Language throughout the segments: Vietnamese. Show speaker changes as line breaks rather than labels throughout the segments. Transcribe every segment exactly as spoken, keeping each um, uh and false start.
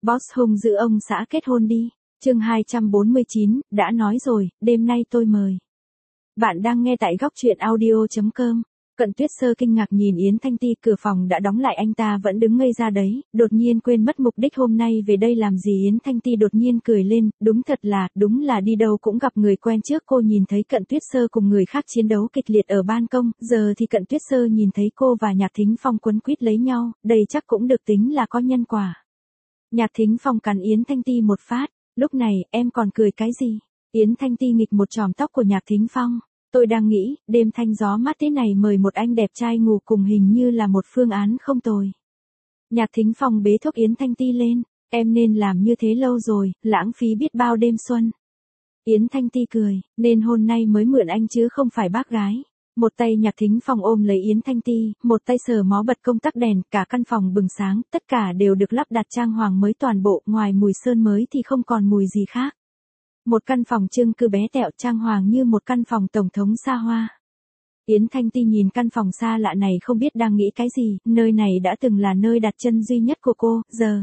Boss hung giữ ông xã kết hôn đi. Chương hai trăm bốn mươi chín, đã nói rồi, đêm nay tôi mời. Bạn đang nghe tại góc truyện audio chấm com. Cận Tuyết Sơ kinh ngạc nhìn Yến Thanh Ti, cửa phòng đã đóng lại anh ta vẫn đứng ngây ra đấy, đột nhiên quên mất mục đích hôm nay về đây làm gì. Yến Thanh Ti đột nhiên cười lên, đúng thật là, đúng là đi đâu cũng gặp người quen. Trước cô nhìn thấy Cận Tuyết Sơ cùng người khác chiến đấu kịch liệt ở ban công, giờ thì Cận Tuyết Sơ nhìn thấy cô và Nhạc Thính Phong quấn quýt lấy nhau, đây chắc cũng được tính là có nhân quả. Nhạc Thính Phong cắn Yến Thanh Ti một phát, lúc này, em còn cười cái gì? Yến Thanh Ti nghịch một chòm tóc của Nhạc Thính Phong. Tôi đang nghĩ, đêm thanh gió mát thế này mời một anh đẹp trai ngủ cùng hình như là một phương án không tồi. Nhạc Thính Phong bế thuốc Yến Thanh Ti lên, em nên làm như thế lâu rồi, lãng phí biết bao đêm xuân. Yến Thanh Ti cười, nên hôm nay mới mượn anh chứ không phải bác gái. Một tay Nhạc Thính Phong ôm lấy Yến Thanh Ti, một tay sờ mó bật công tắc đèn, cả căn phòng bừng sáng, tất cả đều được lắp đặt trang hoàng mới toàn bộ, ngoài mùi sơn mới thì không còn mùi gì khác. Một căn phòng chung cư bé tẹo trang hoàng như một căn phòng tổng thống xa hoa. Yến Thanh Ti nhìn căn phòng xa lạ này không biết đang nghĩ cái gì, nơi này đã từng là nơi đặt chân duy nhất của cô, giờ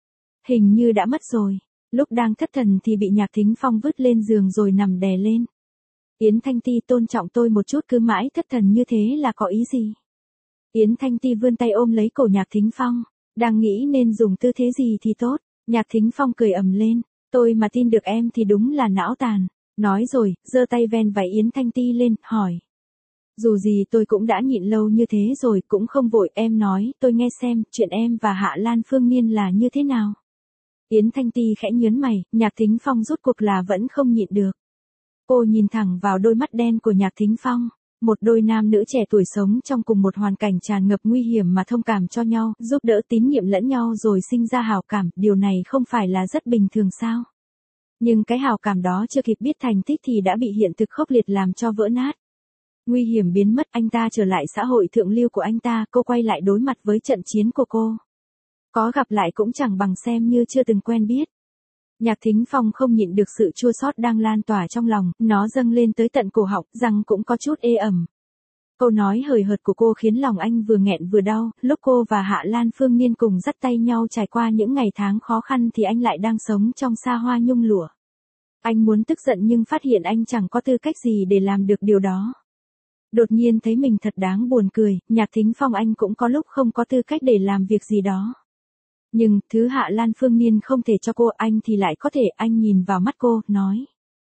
hình như đã mất rồi. Lúc đang thất thần thì bị Nhạc Thính Phong vứt lên giường rồi nằm đè lên. Yến Thanh Ti tôn trọng tôi một chút, cứ mãi thất thần như thế là có ý gì? Yến Thanh Ti vươn tay ôm lấy cổ Nhạc Thính Phong, đang nghĩ nên dùng tư thế gì thì tốt. Nhạc Thính Phong cười ầm lên, tôi mà tin được em thì đúng là não tàn. Nói rồi, giơ tay ven váy Yến Thanh Ti lên, hỏi. Dù gì tôi cũng đã nhịn lâu như thế rồi, cũng không vội, em nói, tôi nghe xem, chuyện em và Hạ Lan Phương Niên là như thế nào? Yến Thanh Ti khẽ nhớn mày, Nhạc Thính Phong rốt cuộc là vẫn không nhịn được. Cô nhìn thẳng vào đôi mắt đen của Nhạc Thính Phong, một đôi nam nữ trẻ tuổi sống trong cùng một hoàn cảnh tràn ngập nguy hiểm mà thông cảm cho nhau, giúp đỡ tín nhiệm lẫn nhau rồi sinh ra hảo cảm, điều này không phải là rất bình thường sao? Nhưng cái hảo cảm đó chưa kịp biết thành tích thì đã bị hiện thực khốc liệt làm cho vỡ nát. Nguy hiểm biến mất, anh ta trở lại xã hội thượng lưu của anh ta, cô quay lại đối mặt với trận chiến của cô. Có gặp lại cũng chẳng bằng xem như chưa từng quen biết. Nhạc Thính Phong không nhịn được sự chua xót đang lan tỏa trong lòng, nó dâng lên tới tận cổ họng, răng cũng có chút ê ẩm. Câu nói hời hợt của cô khiến lòng anh vừa nghẹn vừa đau, lúc cô và Hạ Lan Phương Niên cùng dắt tay nhau trải qua những ngày tháng khó khăn thì anh lại đang sống trong xa hoa nhung lụa. Anh muốn tức giận nhưng phát hiện anh chẳng có tư cách gì để làm được điều đó. Đột nhiên thấy mình thật đáng buồn cười, Nhạc Thính Phong anh cũng có lúc không có tư cách để làm việc gì đó. Nhưng, thứ Hạ Lan Phương Niên không thể cho cô, anh thì lại có thể. Anh nhìn vào mắt cô, nói.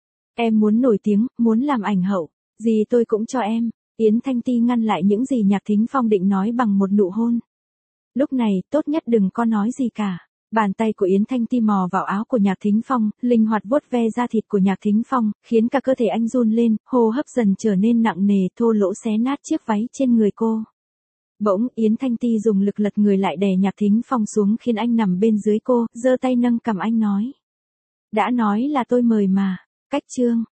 Em muốn nổi tiếng, muốn làm ảnh hậu, gì tôi cũng cho em. Yến Thanh Ti ngăn lại những gì Nhạc Thính Phong định nói bằng một nụ hôn. Lúc này, tốt nhất đừng có nói gì cả. Bàn tay của Yến Thanh Ti mò vào áo của Nhạc Thính Phong, linh hoạt vuốt ve da thịt của Nhạc Thính Phong, khiến cả cơ thể anh run lên, hô hấp dần trở nên nặng nề, thô lỗ xé nát chiếc váy trên người cô. Bỗng, Yến Thanh Ti dùng lực lật người lại đè Nhạc Thính Phong xuống khiến anh nằm bên dưới cô, giơ tay nâng cằm anh nói. Đã nói là tôi mời mà. Cách chương.